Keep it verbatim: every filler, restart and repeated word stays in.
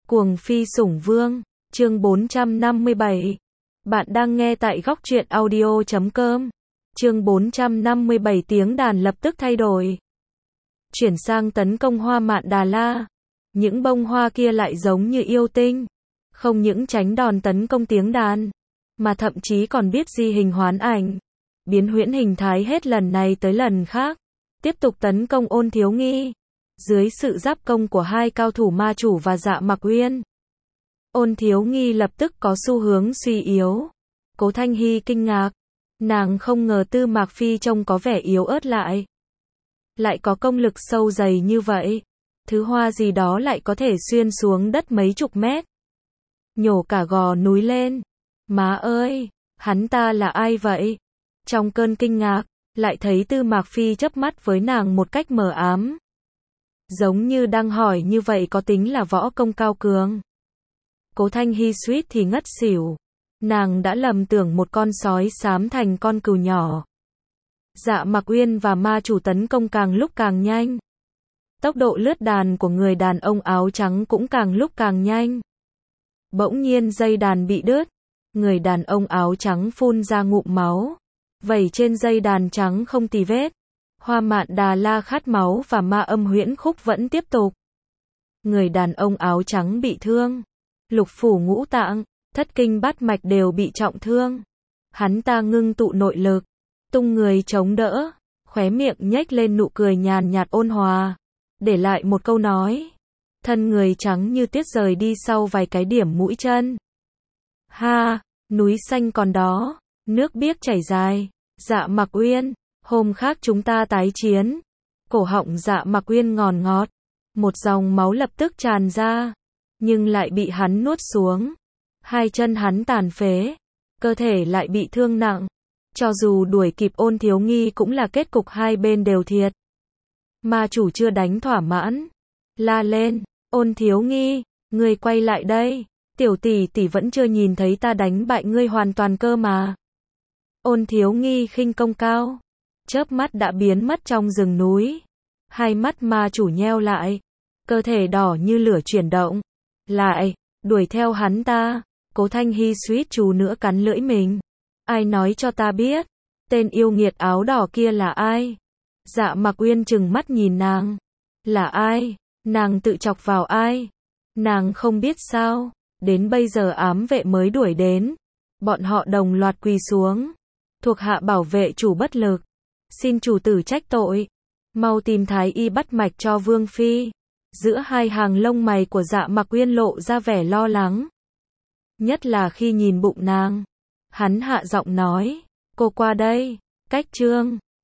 Cuồng phi sủng vương, chương bốn trăm năm mươi bảy. Bạn đang nghe tại góc truyện audio chấm com. Chương bốn trăm năm mươi bảy tiếng đàn lập tức thay đổi. Chuyển sang tấn công Hoa Mạn Đà La. Những bông hoa kia lại giống như yêu tinh. Không những tránh đòn tấn công tiếng đàn, mà thậm chí còn biết di hình hoán ảnh. Biến huyễn hình thái hết lần này tới lần khác. Tiếp tục tấn công Ôn Thiếu Nghi. Dưới sự giáp công của hai cao thủ Ma Chủ và Dạ Mặc Uyên, Ôn Thiếu Nghi lập tức có xu hướng suy yếu. Cố Thanh Hy kinh ngạc. Nàng không ngờ Tư Mạc Phi trông có vẻ yếu ớt lại. Lại có công lực sâu dày như vậy. Thứ hoa gì đó lại có thể xuyên xuống đất mấy chục mét. Nhổ cả gò núi lên. Má ơi, hắn ta là ai vậy? Trong cơn kinh ngạc, lại thấy Tư Mạc Phi chớp mắt với nàng một cách mờ ám. Giống như đang hỏi như vậy có tính là võ công cao cường. Cố Thanh Hy suýt thì ngất xỉu. Nàng đã lầm tưởng một con sói xám thành con cừu nhỏ. Dạ Mặc Uyên và Ma Chủ tấn công càng lúc càng nhanh. Tốc độ lướt đàn của người đàn ông áo trắng cũng càng lúc càng nhanh. Bỗng nhiên dây đàn bị đứt. Người đàn ông áo trắng phun ra ngụm máu. Vẩy trên dây đàn trắng không tì vết. Hoa Mạn Đà La khát máu và Ma Âm Huyễn Khúc vẫn tiếp tục. Người đàn ông áo trắng bị thương. Lục phủ ngũ tạng, thất kinh bát mạch đều bị trọng thương. Hắn ta ngưng tụ nội lực, tung người chống đỡ, khóe miệng nhếch lên nụ cười nhàn nhạt ôn hòa, để lại một câu nói. Thân người trắng như tuyết rời đi sau vài cái điểm mũi chân. Ha, núi xanh còn đó, nước biếc chảy dài. Dạ Mặc Uyên, hôm khác chúng ta tái chiến. Cổ họng Dạ Mặc Uyên ngòn ngọt, một dòng máu lập tức tràn ra, nhưng lại bị hắn nuốt xuống. Hai chân hắn tàn phế, cơ thể lại bị thương nặng. Cho dù đuổi kịp Ôn Thiếu Nghi cũng là kết cục hai bên đều thiệt. Ma Chủ chưa đánh thỏa mãn, la lên, Ôn Thiếu Nghi, ngươi quay lại đây, tiểu tỷ tỷ vẫn chưa nhìn thấy ta đánh bại ngươi hoàn toàn cơ mà. Ôn Thiếu Nghi khinh công cao, chớp mắt đã biến mất trong rừng núi. Hai mắt Ma Chủ nheo lại, cơ thể đỏ như lửa chuyển động. Lại, đuổi theo hắn ta. Cố Thanh Hy suýt chút nữa cắn lưỡi mình. Ai nói cho ta biết, tên yêu nghiệt áo đỏ kia là ai? Dạ Mặc Uyên trừng mắt nhìn nàng. Là ai? Nàng tự chọc vào ai? Nàng không biết sao? Đến bây giờ ám vệ mới đuổi đến. Bọn họ đồng loạt quỳ xuống. Thuộc hạ bảo vệ chủ bất lực. Xin chủ tử trách tội. Mau tìm thái y bắt mạch cho Vương Phi. Giữa hai hàng lông mày của Dạ Mặc Uyên lộ ra vẻ lo lắng. Nhất là khi nhìn bụng nàng. Hắn hạ giọng nói. Cô qua đây. Cách trương.